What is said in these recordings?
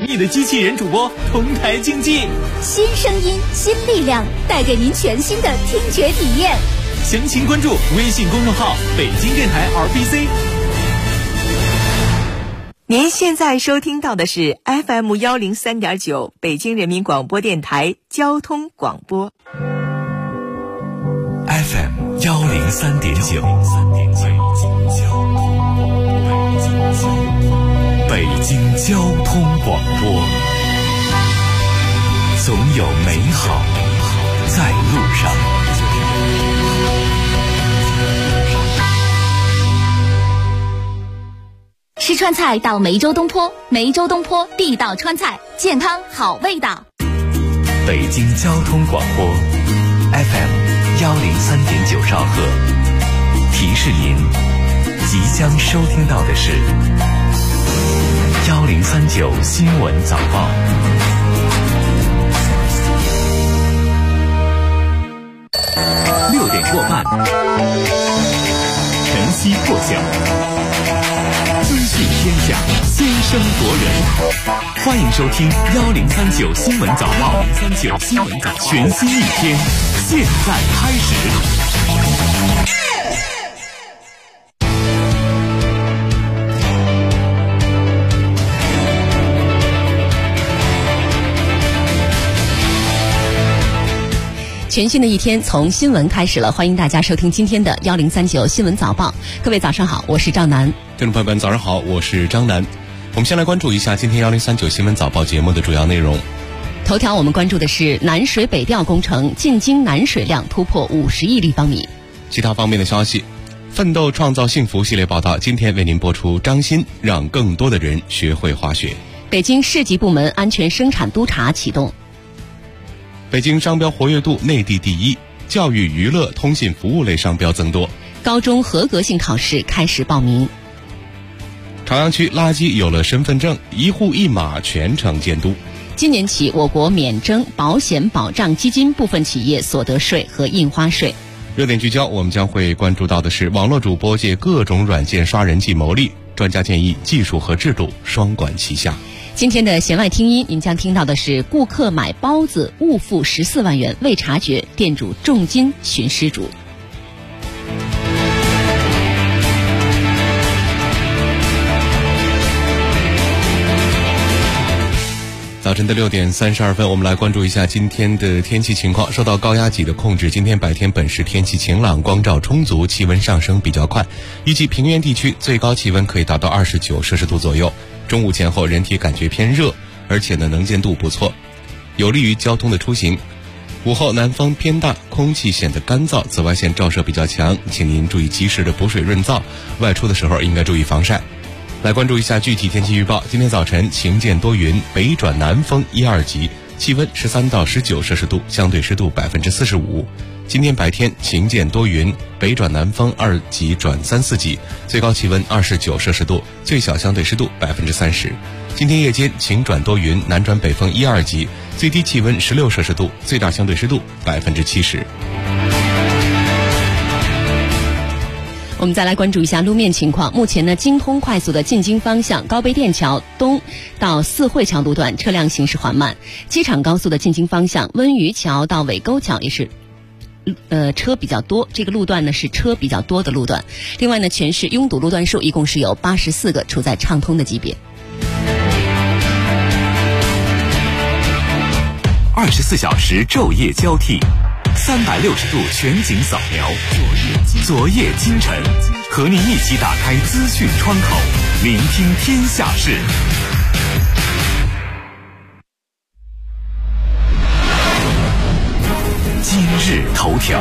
你的机器人主播同台竞技， 新声音新力量，带给您全新的听觉体验。 详情关注微信公众号北京电台 RBC。 您现在收听到的是 FM 103.9北京人民广播电台交通广播。 FM 103.9北京交通广播，总有美好在路上。 吃川菜到梅州东坡，梅州东坡地道川菜，健康好味道。 北京交通广播 FM 103.9兆赫，提示您即将收听到的是1039新闻早报。6点过半，晨曦破晓，资讯天下，先声夺人。欢迎收听1039新闻早报，1039新闻早报，全新一天，现在开始。 全新的一天从新闻开始了，欢迎大家收听今天的1039新闻早报。各位早上好，我是赵楠。 听众朋友们早上好，我是张楠。我们先来关注一下今天1039新闻早报节目的主要内容。 头条我们关注的是南水北调工程进京南水量突破50亿立方米。 其他方面的消息，奋斗创造幸福系列报道今天为您播出，张欣让更多的人学会滑雪。 北京市级部门安全生产督查启动。 北京商标活跃度内地第一，教育娱乐通信服务类商标增多。 高中合格性考试开始报名。 朝阳区垃圾有了身份证，一户一码全程监督。 今年起，我国免征保险保障基金部分企业所得税和印花税。 热点聚焦，我们将会关注到的是网络主播借各种软件刷人气牟利，专家建议技术和制度双管齐下。 今天的弦外听音，您将听到的是顾客买包子误付14万元未察觉，店主重金寻失主。 早晨的6点32分，我们来关注一下今天的天气情况。受到高压脊的控制，今天白天本市天气晴朗，光照充足，气温上升比较快，预计平原地区最高气温可以达到29摄氏度左右。中午前后人体感觉偏热，而且能见度不错，有利于交通的出行。午后南风偏大，空气显得干燥，紫外线照射比较强，请您注意及时的补水润燥，外出的时候应该注意防晒。来关注一下具体天气预报。今天早晨晴间多云，北转南风1、2级，气温13到19摄氏度，相对湿度45%。今天白天晴间多云，北转南风2级转3、4级，最高气温29摄氏度，最小相对湿度30%。今天夜间晴转多云，南转北风1、2级，最低气温16摄氏度，最大相对湿度70%。 我们再来关注一下路面情况。目前呢，京通快速的进京方向高碑店桥东到四惠桥路段车辆行驶缓慢，机场高速的进京方向温榆桥到尾沟桥也是车比较多，这个路段呢是车比较多的路段。另外呢，全市拥堵路段数一共是有84个，处在畅通的级别。 24小时昼夜交替，360度全景扫描，昨夜今晨，和您一起打开资讯窗口，聆听天下事。今日头条。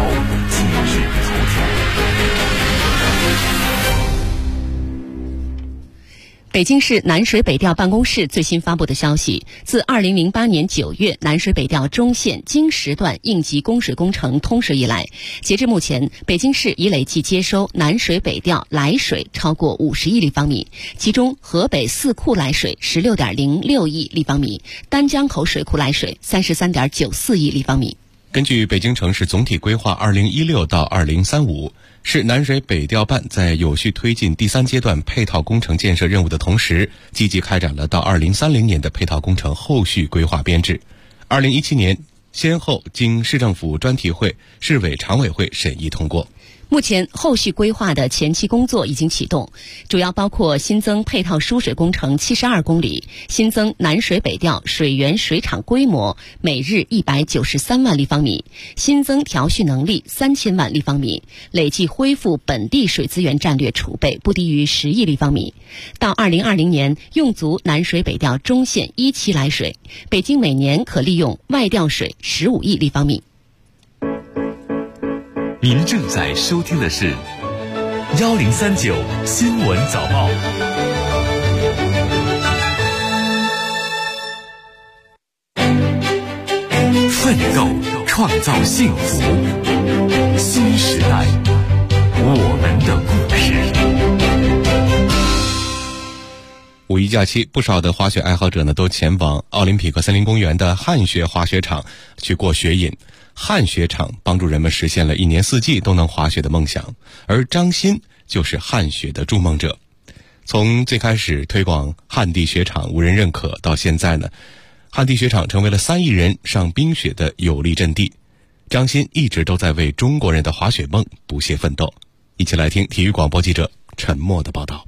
北京市南水北调办公室最新发布的消息，自2008年9月南水北调中线京10段应急供水工程通水以来，截至目前，北京市已累计接收南水北调来水超过50亿立方米，其中河北4库来水16.06亿立方米，丹江口水库来水33.94亿立方米。 根据北京城市总体规划2016到2035，市南水北调办在有序推进第3阶段配套工程建设任务的同时，积极开展了到2030年的配套工程后续规划编制。2017年先后经市政府专题会、市委常委会审议通过。 目前后续规划的前期工作已经启动，主要包括新增配套输水工程72公里，新增南水北调水源水厂规模每日193万立方米，新增调蓄能力3000万立方米，累计恢复本地水资源战略储备不低于10亿立方米。到2020年用足南水北调中线1期来水，北京每年可利用外调水15亿立方米。 您正在收听的是1039新闻早报。奋斗创造幸福，新时代，我们的故事。 五一假期，不少的滑雪爱好者呢都前往奥林匹克森林公园的旱雪滑雪场去过雪瘾。旱雪场帮助人们实现了1年4季都能滑雪的梦想，而张欣就是旱雪的筑梦者。从最开始推广旱地雪场无人认可，到现在呢，旱地雪场成为了3亿人上冰雪的有力阵地。张欣一直都在为中国人的滑雪梦不懈奋斗。一起来听体育广播记者陈默的报道。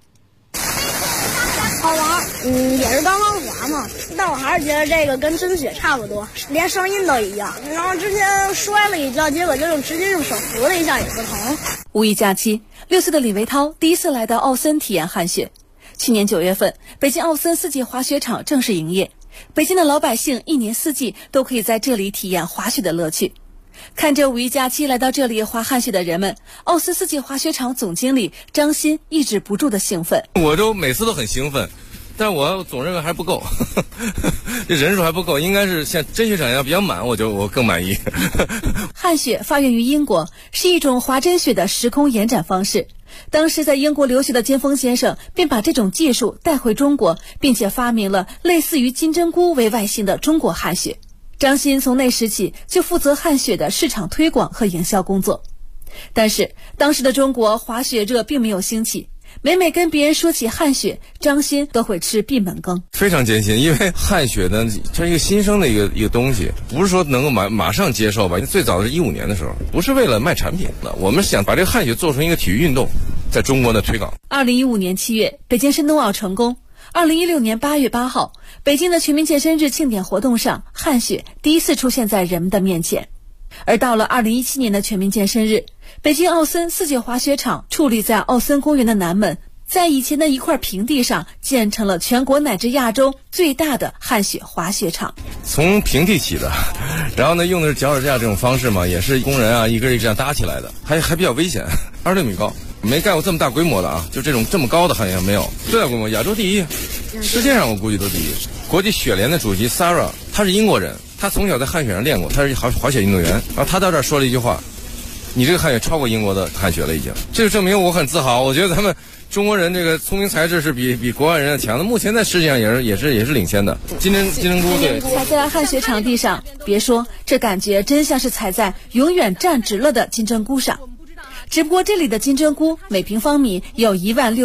好玩，也是刚刚滑嘛，但我还是觉得这个跟真雪差不多，连声音都一样。然后之前摔了一跤，结果就直接用手扶了一下也不疼。 五一假期，6岁的李维涛第一次来到奥森体验旱雪。去年9月份，北京奥森4季滑雪场正式营业，北京的老百姓1年4季都可以在这里体验滑雪的乐趣。看着五一假期来到这里滑旱雪的人们，奥森4季滑雪场总经理张欣抑制不住的兴奋。 我每次都很兴奋，但我总认为还不够，这人数还不够，应该是像真雪场一样比较满，我更满意。 旱雪发源于英国，是一种滑真雪的时空延展方式。当时在英国留学的金峰先生便把这种技术带回中国，并且发明了类似于金针菇为外形的中国旱雪。张欣从那时起就负责旱雪的市场推广和营销工作。但是当时的中国滑雪热并没有兴起，每跟别人说起旱雪，张欣都会吃闭门羹。 非常艰辛，因为旱雪呢，它是一个新生的一个东西，不是说能够马上接受吧。最早的是15年的时候，不是为了卖产品的，我们想把这个旱雪做成一个体育运动，在中国的推广。 2015年7月，北京申冬奥成功。2016年8月8号，北京的全民健身日庆典活动上，旱雪第一次出现在人们的面前。而到了2017年的全民健身日，北京奥森4季滑雪场矗立在奥森公园的南门，在以前的一块平地上建成了全国乃至亚洲最大的旱雪滑雪场。 从平地起的，然后呢用的是脚手架这种方式嘛，也是工人啊一根一根这样搭起来的，还比较危险，26米高，没盖过这么大规模的啊，就这么高的好像没有。最大规模亚洲第一，世界上我估计都第一。国际雪联的主席 Sarah， 他是英国人，他从小在旱雪上练过，他是滑雪运动员。然后他到这儿说了一句话：“你这个旱雪超过英国的旱雪了，已经。”这就证明我很自豪。我觉得咱们中国人这个聪明才智是比国外人要强的，目前在世界上也是领先的。金针菇对， 踩在旱雪场地上，别说这感觉真像是踩在永远站直了的金针菇上。只不过这里的金针菇每平方米有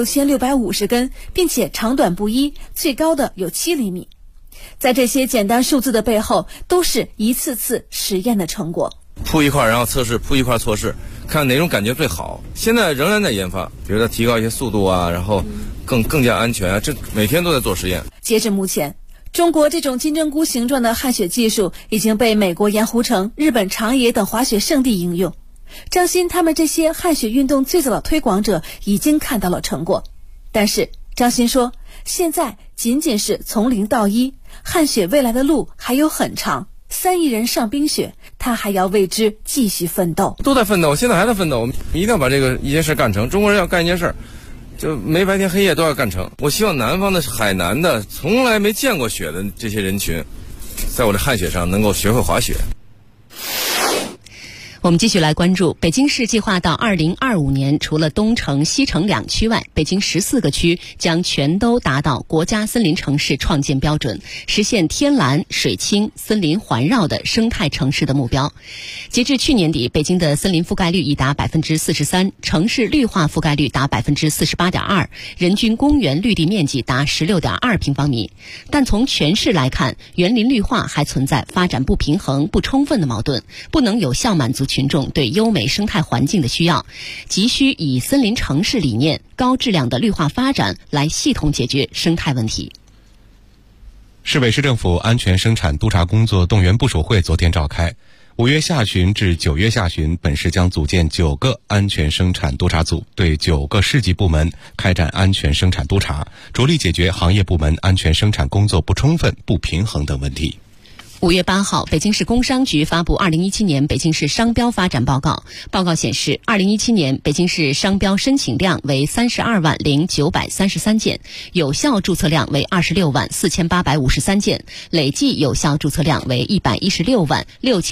16650根，并且长短不一，最高的有7厘米。在这些简单数字的背后，都是一次次实验的成果。 铺一块然后测试，铺一块测试，看哪种感觉最好。现在仍然在研发，比如说提高一些速度啊，然后更加安全啊，这每天都在做实验。 截至目前，中国这种金针菇形状的旱雪技术已经被美国盐湖城、日本长野等滑雪胜地应用。张欣他们这些旱雪运动最早的推广者已经看到了成果，但是张欣说，现在仅仅是从0到1，旱雪未来的路还有很长，3亿人上冰雪，他还要为之继续奋斗。 都在奋斗，现在还在奋斗，我们一定要把一件事干成。中国人要干一件事，就没白天黑夜都要干成。我希望南方的海南的从来没见过雪的这些人群，在我的旱雪上能够学会滑雪。 我我们继续来关注，北京市计划到2025年，除了东城、西城2区外，北京14个区将全都达到国家森林城市创建标准，实现天蓝、水清、森林环绕的生态城市的目标。截至去年底，北京的森林覆盖率已达 43%， 城市绿化覆盖率达 48.2%， 人均公园绿地面积达 16.2平方米。但从全市来看，园林绿化还存在发展不平衡、不充分的矛盾，不能有效满足群众对优美生态环境的需要，急需以森林城市理念、高质量的绿化发展来系统解决生态问题。 市委市政府安全生产督查工作动员部署会昨天召开，5月下旬至9月下旬，本市将组建9个安全生产督查组，对9个市级部门开展安全生产督查，着力解决行业部门安全生产工作不充分、不平衡等问题。 5月8号，北京市工商局发布2017年北京市商标发展报告。报告显示，2017年北京市商标申请量为32万0933件，有效注册量为26万4853件，累计有效注册量为116万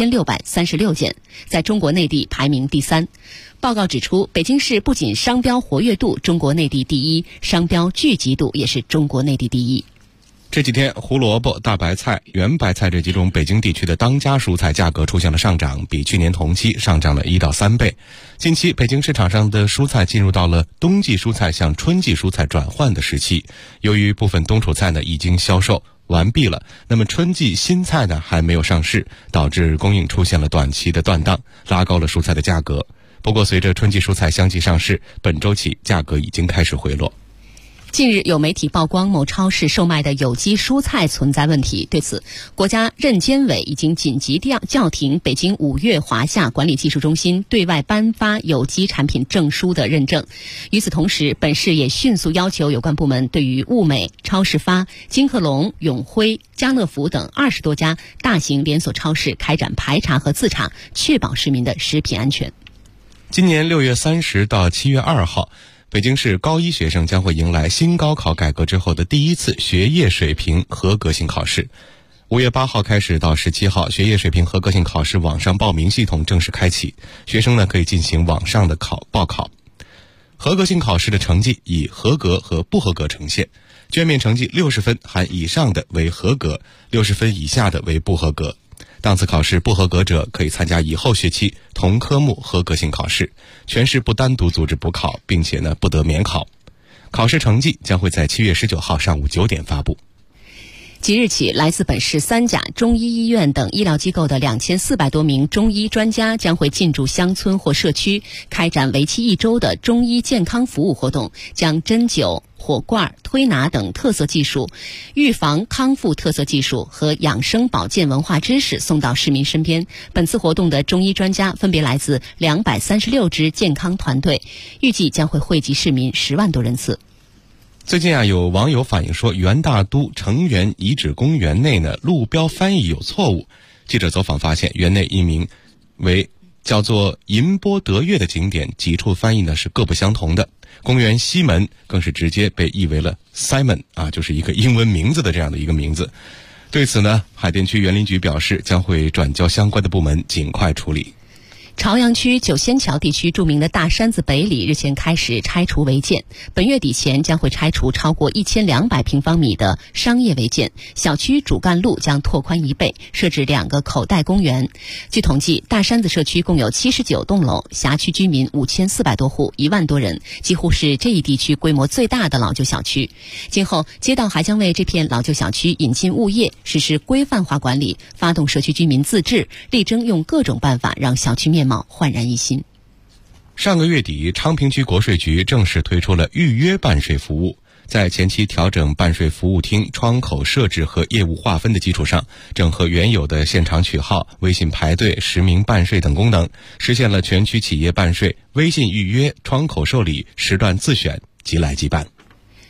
6636件，在中国内地排名第3。报告指出，北京市不仅商标活跃度中国内地第一，商标聚集度也是中国内地第一。 这几天，胡萝卜、大白菜、圆白菜这几种北京地区的当家蔬菜价格出现了上涨，比去年同期上涨了1到3倍。近期，北京市场上的蔬菜进入到了冬季蔬菜向春季蔬菜转换的时期。由于部分冬储菜呢已经销售完毕了，那么春季新菜呢还没有上市，导致供应出现了短期的断档，拉高了蔬菜的价格。不过，随着春季蔬菜相继上市，本周起价格已经开始回落。 近日有媒体曝光某超市售卖的有机蔬菜存在问题，对此，国家认监委已经紧急叫停北京5月华夏管理技术中心对外颁发有机产品证书的认证。与此同时，本市也迅速要求有关部门对于物美、超市发、金客隆、永辉、家乐福等20多家大型连锁超市开展排查和自查，确保市民的食品安全。 今年6月30到7月2号，北京市高一学生将会迎来新高考改革之后的第一次学业水平合格性考试。5月8号开始到17号，学业水平合格性考试网上报名系统正式开启，学生呢可以进行网上的报考。合格性考试的成绩以合格和不合格呈现，卷面成绩60分含以上的为合格，60分以下的为不合格。当次考试不合格者可以参加以后学期同科目合格性考试，全市不单独组织补考，并且呢不得免考。考试成绩将会在7月19号上午9点发布。 即日起，来自本市3甲中医医院等医疗机构的2400多名中医专家将会进驻乡村或社区，开展为期1周的中医健康服务活动，将针灸、火罐、推拿等特色技术、预防康复特色技术和养生保健文化知识送到市民身边。本次活动的中医专家分别来自236支健康团队，预计将会惠及市民10万多人次。 最近有网友反映说，元大都成园遗址公园内呢路标翻译有错误。记者走访发现，园内一名为叫做银波德月的景点，几处翻译呢是各不相同的。公园西门更是直接被译为了 Simon 就是一个英文名字的这样的一个名字。对此呢，海淀区园林局表示将会转交相关的部门尽快处理。 朝阳区九仙桥地区著名的大山子北里日前开始拆除违建，本月底前将会拆除超过1200平方米的商业违建，小区主干路将拓宽1倍，设置2个口袋公园。据统计，大山子社区共有79栋楼，辖区居民5400多户，1万多人，几乎是这一地区规模最大的老旧小区。今后，街道还将为这片老旧小区引进物业，实施规范化管理，发动社区居民自治，力争用各种办法让小区面貌焕然一新。 上个月底，昌平区国税局正式推出了预约办税服务。在前期调整办税服务厅窗口设置和业务划分的基础上，整合原有的现场取号、微信排队、实名办税等功能，实现了全区企业办税微信预约、窗口受理、时段自选、即来即办。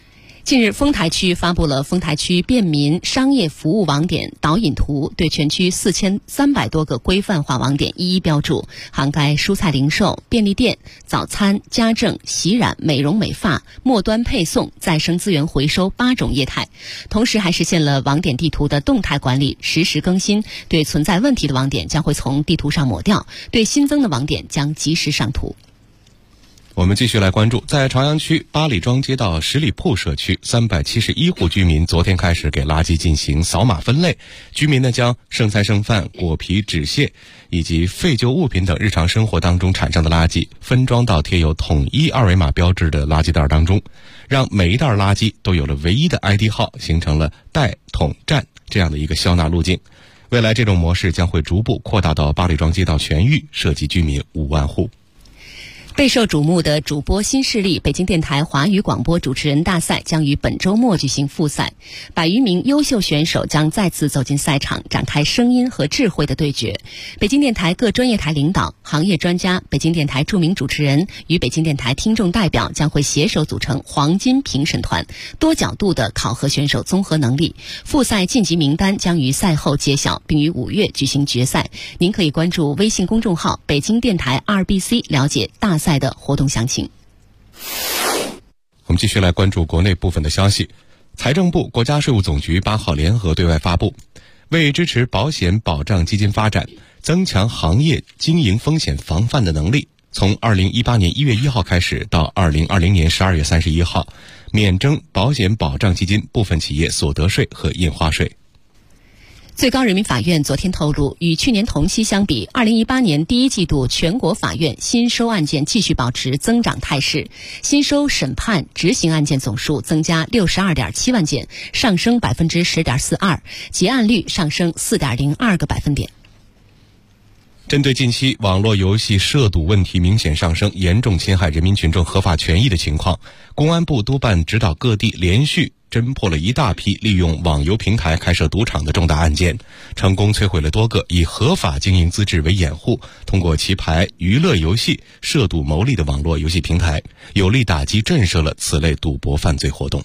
近日，丰台区发布了丰台区便民商业服务网点导引图，对全区4300多个规范化网点一一标注，涵盖蔬菜零售、便利店、早餐、家政、洗染、美容美发、末端配送、再生资源回收8种业态。同时还实现了网点地图的动态管理，实时更新，对存在问题的网点将会从地图上抹掉，对新增的网点将及时上图。 我们继续来关注，在朝阳区八里庄街道十里铺社区371户居民昨天开始给垃圾进行扫码分类，居民呢将剩菜剩饭、果皮、纸屑以及废旧物品等日常生活当中产生的垃圾分装到贴有统一2维码标志的垃圾袋当中，让每一袋垃圾都有了唯一的 ID 号，形成了袋桶站这样的一个消纳路径。未来这种模式将会逐步扩大到八里庄街道全域，涉及居民5万户。 备受瞩目的主播新势力北京电台华语广播主持人大赛将于本周末举行复赛，100余名优秀选手将再次走进赛场，展开声音和智慧的对决。北京电台各专业台领导、行业专家、北京电台著名主持人与北京电台听众代表将会携手组成黄金评审团，多角度的考核选手综合能力。复赛晋级名单将于赛后揭晓，并于5月举行决赛。您可以关注微信公众号北京电台2BC 了解大赛的活动详情。 我们继续来关注国内部分的消息。财政部、国家税务总局8号联合对外发布，为支持保险保障基金发展，增强行业经营风险防范的能力，从2018年1月1号开始到2020年12月31号，免征保险保障基金部分企业所得税和印花税。 最高人民法院昨天透露，与去年同期相比，2018年第一季度全国法院新收案件继续保持增长态势，新收审判执行案件总数增加62.7万件，上升10.42%，结案率上升4.02个百分点。 针对近期网络游戏涉赌问题明显上升，严重侵害人民群众合法权益的情况，公安部督办指导各地连续侦破了一大批利用网游平台开设赌场的重大案件，成功摧毁了多个以合法经营资质为掩护，通过棋牌、娱乐游戏涉赌牟利的网络游戏平台，有力打击震慑了此类赌博犯罪活动。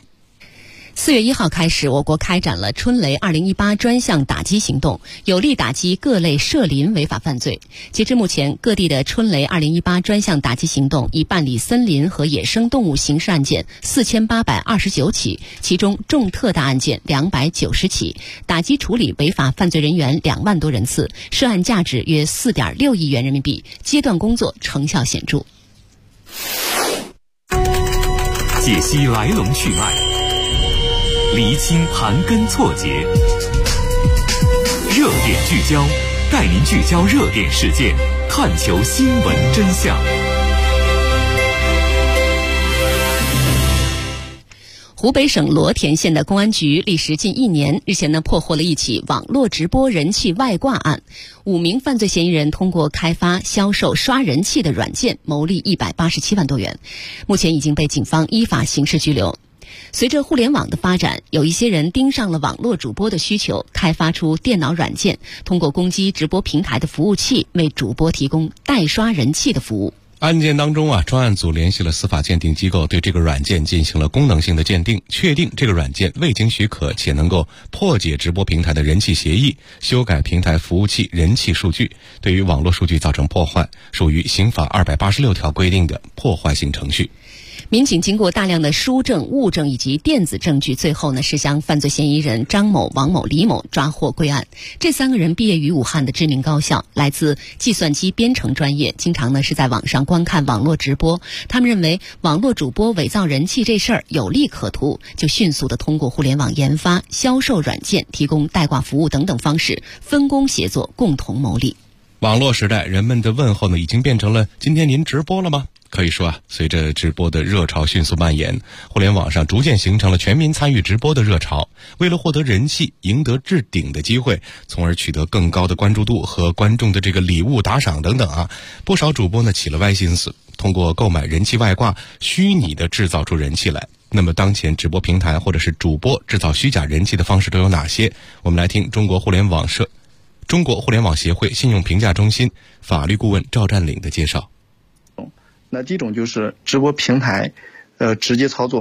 4月1号开始，我国开展了春雷2018专项打击行动，有力打击各类涉林违法犯罪。截至目前，各地的春雷2018专项打击行动已办理森林和野生动物刑事案件4829起，其中重特大案件290起，打击处理违法犯罪人员2万多人次，涉案价值约4.6亿元人民币，阶段工作成效显著。 解析来龙去脉，厘清盘根错节，热点聚焦，带您聚焦热点事件，探求新闻真相。 湖北省罗田县的公安局历时近1年，日前破获了一起网络直播人气外挂案，5名犯罪嫌疑人通过开发、销售刷人气的软件牟利187万多元，目前已经被警方依法刑事拘留。随着互联网的发展，有一些人盯上了网络主播的需求，开发出电脑软件，通过攻击直播平台的服务器，为主播提供代刷人气的服务。 案件当中专案组联系了司法鉴定机构，对这个软件进行了功能性的鉴定，确定这个软件未经许可且能够破解直播平台的人气协议，修改平台服务器人气数据，对于网络数据造成破坏，属于刑法286条规定的破坏性程序。 民警经过大量的书证、物证以及电子证据，最后是将犯罪嫌疑人张某、王某、李某抓获归案。这3个人毕业于武汉的知名高校，来自计算机编程专业，经常是在网上观看网络直播。他们认为网络主播伪造人气这事儿有利可图，就迅速的通过互联网研发、销售软件、提供代挂服务等等方式，分工协作，共同谋利。 网络时代，人们的问候已经变成了今天您直播了吗？可以说随着直播的热潮迅速蔓延，互联网上逐渐形成了全民参与直播的热潮。为了获得人气，赢得置顶的机会，从而取得更高的关注度和观众的这个礼物打赏等等不少主播起了歪心思，通过购买人气外挂，虚拟的制造出人气来。那么当前直播平台或者是主播制造虚假人气的方式都有哪些？我们来听中国互联网协会信用评价中心法律顾问赵占领的介绍。 那第一种就是直播平台直接操作，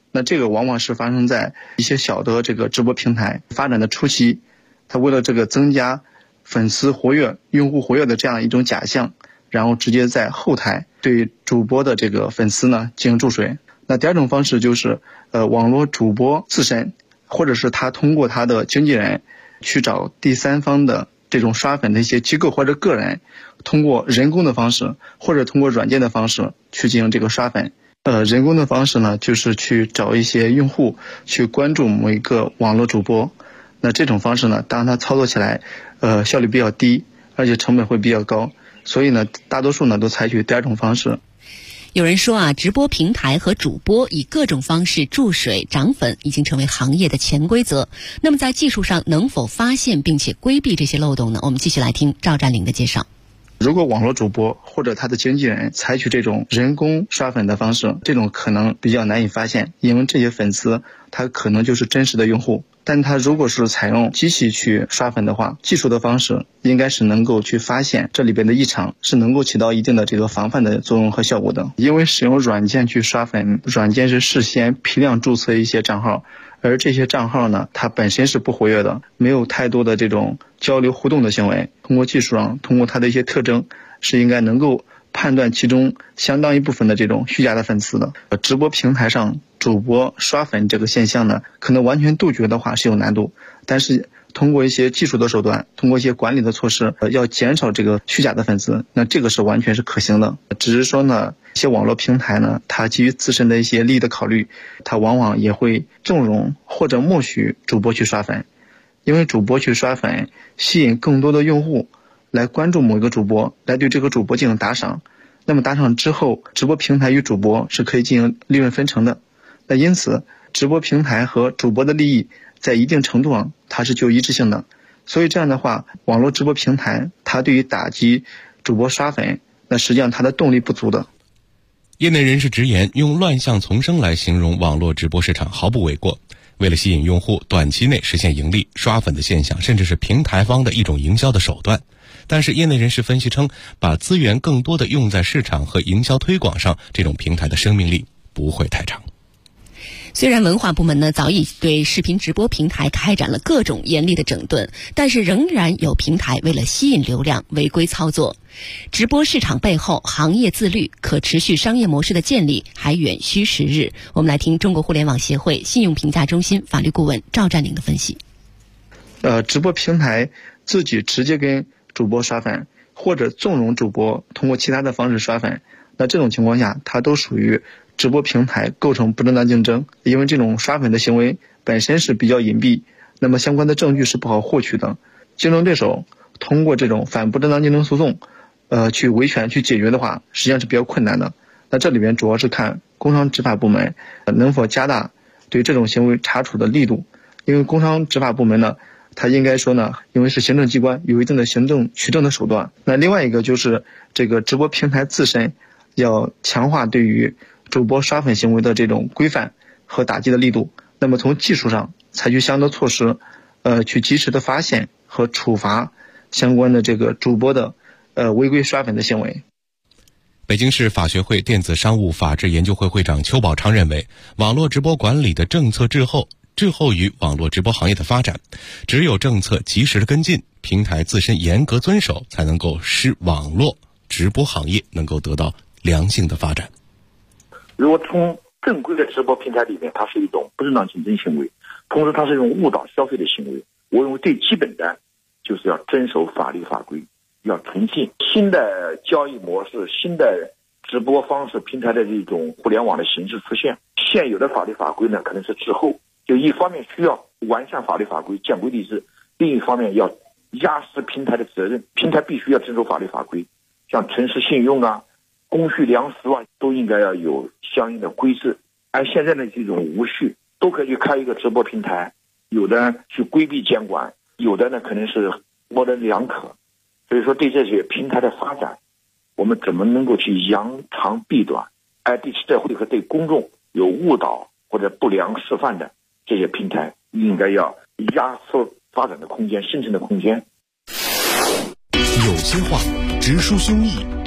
那这个往往是发生在一些小的这个直播平台发展的初期，它为了这个增加粉丝活跃、用户活跃的这样一种假象，然后直接在后台对主播的这个粉丝呢进行注水。那第二种方式就是网络主播自身，或者是他通过他的经纪人去找第三方的这种刷粉的一些机构或者个人，通过人工的方式或者通过软件的方式去进行这个刷粉。人工的方式呢，就是去找一些用户去关注某一个网络主播。那这种方式呢，当然它操作起来效率比较低，而且成本会比较高，所以呢大多数呢都采取第二种方式。 有人说啊，直播平台和主播以各种方式注水涨粉已经成为行业的潜规则。那么在技术上能否发现并且规避这些漏洞呢？我们继续来听赵占领的介绍。 如果网络主播或者他的经纪人采取这种人工刷粉的方式，这种可能比较难以发现，因为这些粉丝他可能就是真实的用户。但他如果是采用机器去刷粉的话，技术的方式应该是能够去发现这里边的异常，是能够起到一定的这个防范的作用和效果的。因为使用软件去刷粉，软件是事先批量注册一些账号，而这些账号呢，它本身是不活跃的，没有太多的这种交流互动的行为。通过技术上，通过它的一些特征，是应该能够判断其中相当一部分的这种虚假的粉丝的。直播平台上主播刷粉这个现象呢，可能完全杜绝的话是有难度，但是通过一些技术的手段，通过一些管理的措施，要减少这个虚假的粉丝，那这个是完全是可行的。只是说呢，一些网络平台呢，它基于自身的一些利益的考虑，它往往也会纵容或者默许主播去刷粉，因为主播去刷粉吸引更多的用户来关注某一个主播，来对这个主播进行打赏。那么打赏之后，直播平台与主播是可以进行利润分成的。那因此，直播平台和主播的利益在一定程度上它是具有一致性的。所以这样的话，网络直播平台它对于打击主播刷粉，那实际上它的动力不足的。 业内人士直言，用乱象丛生来形容网络直播市场毫不为过。为了吸引用户短期内实现盈利，刷粉的现象甚至是平台方的一种营销的手段。但是业内人士分析称，把资源更多的用在市场和营销推广上，这种平台的生命力不会太长。 虽然文化部门呢早已对视频直播平台开展了各种严厉的整顿，但是仍然有平台为了吸引流量违规操作。直播市场背后，行业自律、可持续商业模式的建立还远需时日。我们来听中国互联网协会信用评价中心法律顾问赵占领的分析。 直播平台自己直接跟主播刷粉，或者纵容主播通过其他的方式刷粉，那这种情况下，它都属于直播平台构成不正当竞争。因为这种刷粉的行为本身是比较隐蔽，那么相关的证据是不好获取的。竞争对手通过这种反不正当竞争诉讼去维权去解决的话，实际上是比较困难的。那这里边主要是看工商执法部门能否加大对这种行为查处的力度。因为工商执法部门呢，它应该说呢，因为是行政机关，有一定的行政取证的手段。那另外一个就是这个直播平台自身要强化对于主播刷粉行为的这种规范和打击的力度。那么从技术上采取相应的措施，去及时的发现和处罚相关的这个主播的违规刷粉的行为。 北京市法学会电子商务法治研究会会长邱宝昌认为，网络直播管理的政策滞后于网络直播行业的发展，只有政策及时的跟进，平台自身严格遵守，才能够使网络直播行业能够得到良性的发展。 如果从正规的直播平台里面，它是一种不正当竞争行为，同时它是一种误导消费的行为。我认为最基本的就是要遵守法律法规，要诚信。新的交易模式、新的直播方式、平台的这种互联网的形式出现，现有的法律法规呢可能是滞后。就一方面需要完善法律法规、建规立制，另一方面要压实平台的责任，平台必须要遵守法律法规，像诚实信用啊、公序良俗啊，都应该要有相应的规制。按现在的这种无序，都可以去开一个直播平台，有的去规避监管，有的呢可能是模棱两可。所以说对这些平台的发展，我们怎么能够去扬长避短，对社会和对公众有误导或者不良示范的这些平台，应该要压缩发展的空间、生存的空间。 有些话直抒胸臆，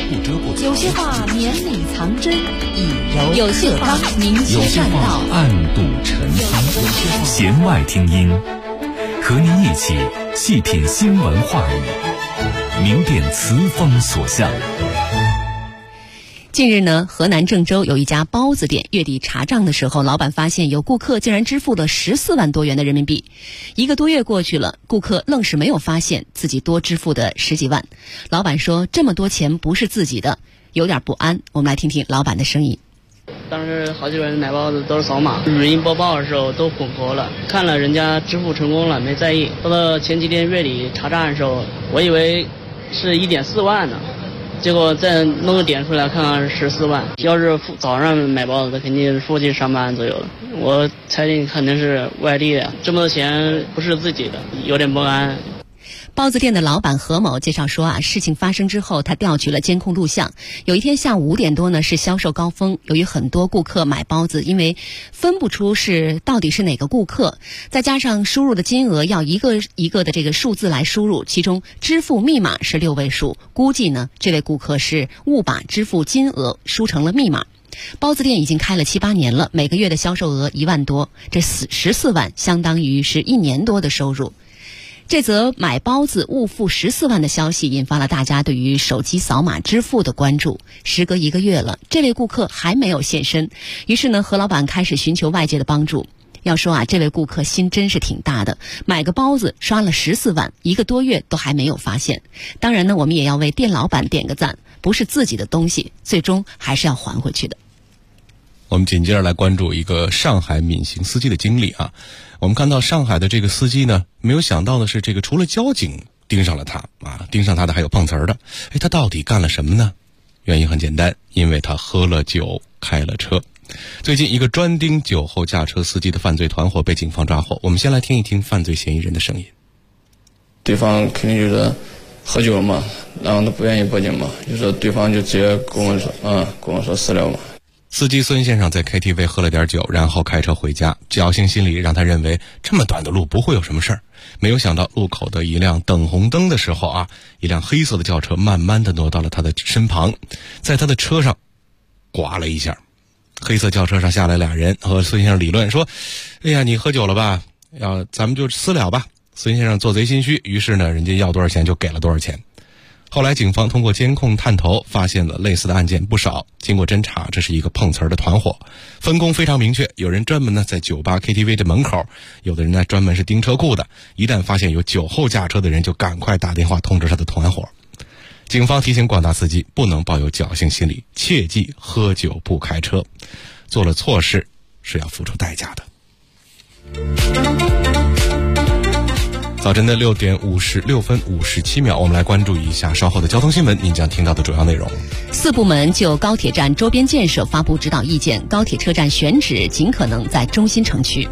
不遮不藏。 有些话绵里藏针，以柔有些话明有些切善道， 话暗度陈仓。弦外听音，和您一起细品新闻话语，明辨词风所向。 近日呢，河南郑州有一家包子店月底查账的时候，老板发现有顾客竟然支付了14万多元的人民币。1个多月过去了，顾客愣是没有发现自己多支付的10几万。老板说这么多钱不是自己的，有点不安。我们来听听老板的声音。 当时好几个人买包子都是扫码，语音播报的时候都混合了，看了人家支付成功了没在意，到前几天月底查账的时候，我以为是1.4万呢，结果再弄个点出来看看是14万。要是早上买包子的，肯定是附近上班左右的，我猜定肯定是外地的，这么多钱不是自己的，有点不安。 包子店的老板何某介绍说事情发生之后，他调取了监控录像。有一天下午5点多呢，是销售高峰，由于很多顾客买包子，因为分不出到底是哪个顾客，再加上输入的金额要一个一个的这个数字来输入，其中支付密码是6位数，估计呢这位顾客是误把支付金额输成了密码。包子店已经开了7、8年了，每个月的销售额1万多，这14万相当于是1年多的收入。这则买包子误付14万的消息引发了大家对于手机扫码支付的关注。时隔1个月了，这位顾客还没有现身，于是呢，何老板开始寻求外界的帮助。要说这位顾客心真是挺大的，买个包子刷了14万，1个多月都还没有发现。当然呢，我们也要为店老板点个赞，不是自己的东西，最终还是要还回去的。 我们紧接着来关注一个上海闵行司机的经历我们看到上海的这个司机呢，没有想到的是，这个除了交警盯上了他盯上他的还有碰瓷儿的。他到底干了什么呢？原因很简单，因为他喝了酒开了车。最近一个专盯酒后驾车司机的犯罪团伙被警方抓获。我们先来听一听犯罪嫌疑人的声音。 对方肯定就是喝酒了嘛，然后他不愿意报警嘛，就说对方就直接跟我说私了嘛。 司机孙先生在 KTV 喝了点酒，然后开车回家，侥幸心理让他认为这么短的路不会有什么事儿。没有想到路口的一辆等红灯的时候一辆黑色的轿车慢慢的挪到了他的身旁，在他的车上刮了一下。黑色轿车上下来俩人，和孙先生理论说：“哎呀，你喝酒了吧？咱们就私了吧。”孙先生做贼心虚，于是呢，人家要多少钱就给了多少钱。后来警方通过监控探头发现了类似的案件不少，经过侦查，这是一个碰瓷儿的团伙，分工非常明确。有人专门呢在酒吧 KTV 的门口，有的人呢专门是盯车库的，一旦发现有酒后驾车的人，就赶快打电话通知他的团伙。警方提醒广大司机不能抱有侥幸心理，切忌喝酒不开车，做了错事是要付出代价的。早晨的6点56分57秒，我们来关注一下稍后的交通新闻，您将听到的主要内容。 4部门就高铁站周边建设发布指导意见，高铁车站选址尽可能在中心城区。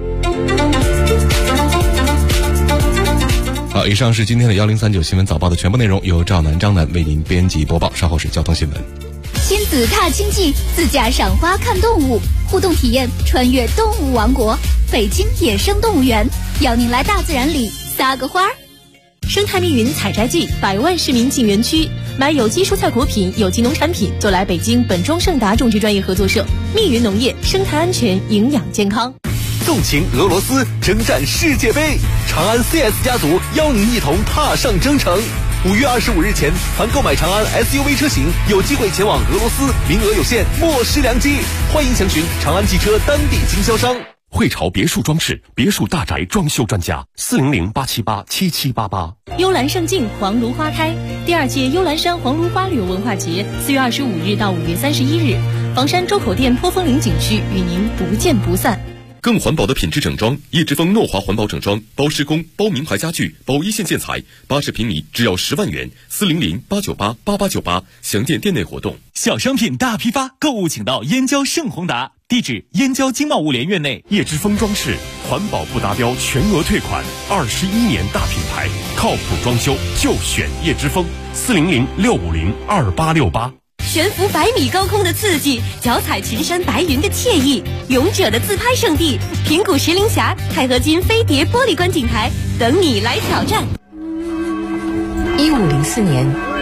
好，以上是今天的1039新闻早报的全部内容，由赵南、张南为您编辑播报。稍后是交通新闻。 亲子踏青记，自驾赏花看动物，互动体验穿越动物王国，北京野生动物园，邀您来大自然里撒个花儿。 生态密云采摘季，100万市民进园区，买有机蔬菜果品、有机农产品就来北京本庄盛达种植专业合作社，密云农业，生态安全，营养健康。 纵情俄罗斯，征战世界杯，长安 CS 家族邀您一同踏上征程。5月25日前，凡购买长安 SUV 车型，有机会前往俄罗斯，名额有限，莫失良机。欢迎详询长安汽车当地经销商。 汇潮别墅装饰，别墅大宅装修专家，400-878-7788。 幽兰胜境黄芦花开，第2届幽兰山黄芦花旅游文化节4月25日到5月31日，房山周口店坡峰岭景区与您不见不散。 更环保的品质整装，叶之峰诺华环保整装，包施工、包名牌家具、包一线建材，80平米只要10万元，400-898-8898，详见店内活动。 小商品大批发，购物请到燕郊盛宏达，地址燕郊经贸物联院内。 叶之峰装饰，环保不达标全额退款，21年大品牌，靠谱装修就选叶之峰，400-650-2868。 悬浮100米高空的刺激，脚踩群山白云的惬意，勇者的自拍圣地平谷石林峡钛合金飞碟玻璃观景台等你来挑战。 1504年，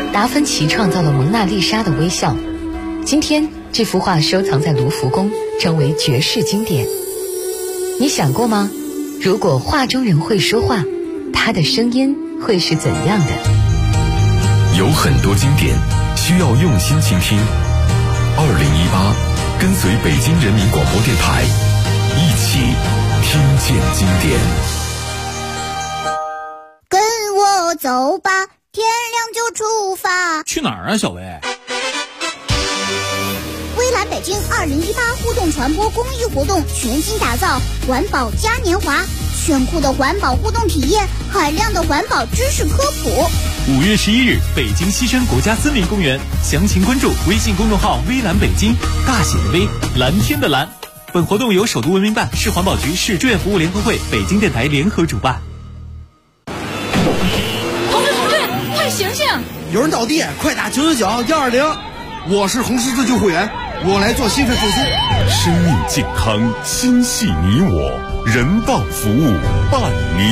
达芬奇创造了蒙娜丽莎的微笑。今天，这幅画收藏在卢浮宫，成为绝世经典。你想过吗？如果画中人会说话，他的声音会是怎样的？ 有很多经典需要用心倾听。2018，跟随北京人民广播电台，一起听见经典。 跟我走吧，天亮就出发。 去哪儿啊，小薇？ 微蓝北京2018互动传播公益活动全新打造环保嘉年华，炫酷的环保互动体验，海量的环保知识科普。 5月11日，北京西山国家森林公园，详情关注微信公众号微蓝北京，大写的微，蓝天的蓝。本活动由首都文明办、市环保局、市志愿服务联合会、北京电台联合主办。 同志，快醒醒！ 有人倒地，快打999-120。我是红十字救护员，我来做心肺复苏。 生命健康，心系你我，人道服务伴你。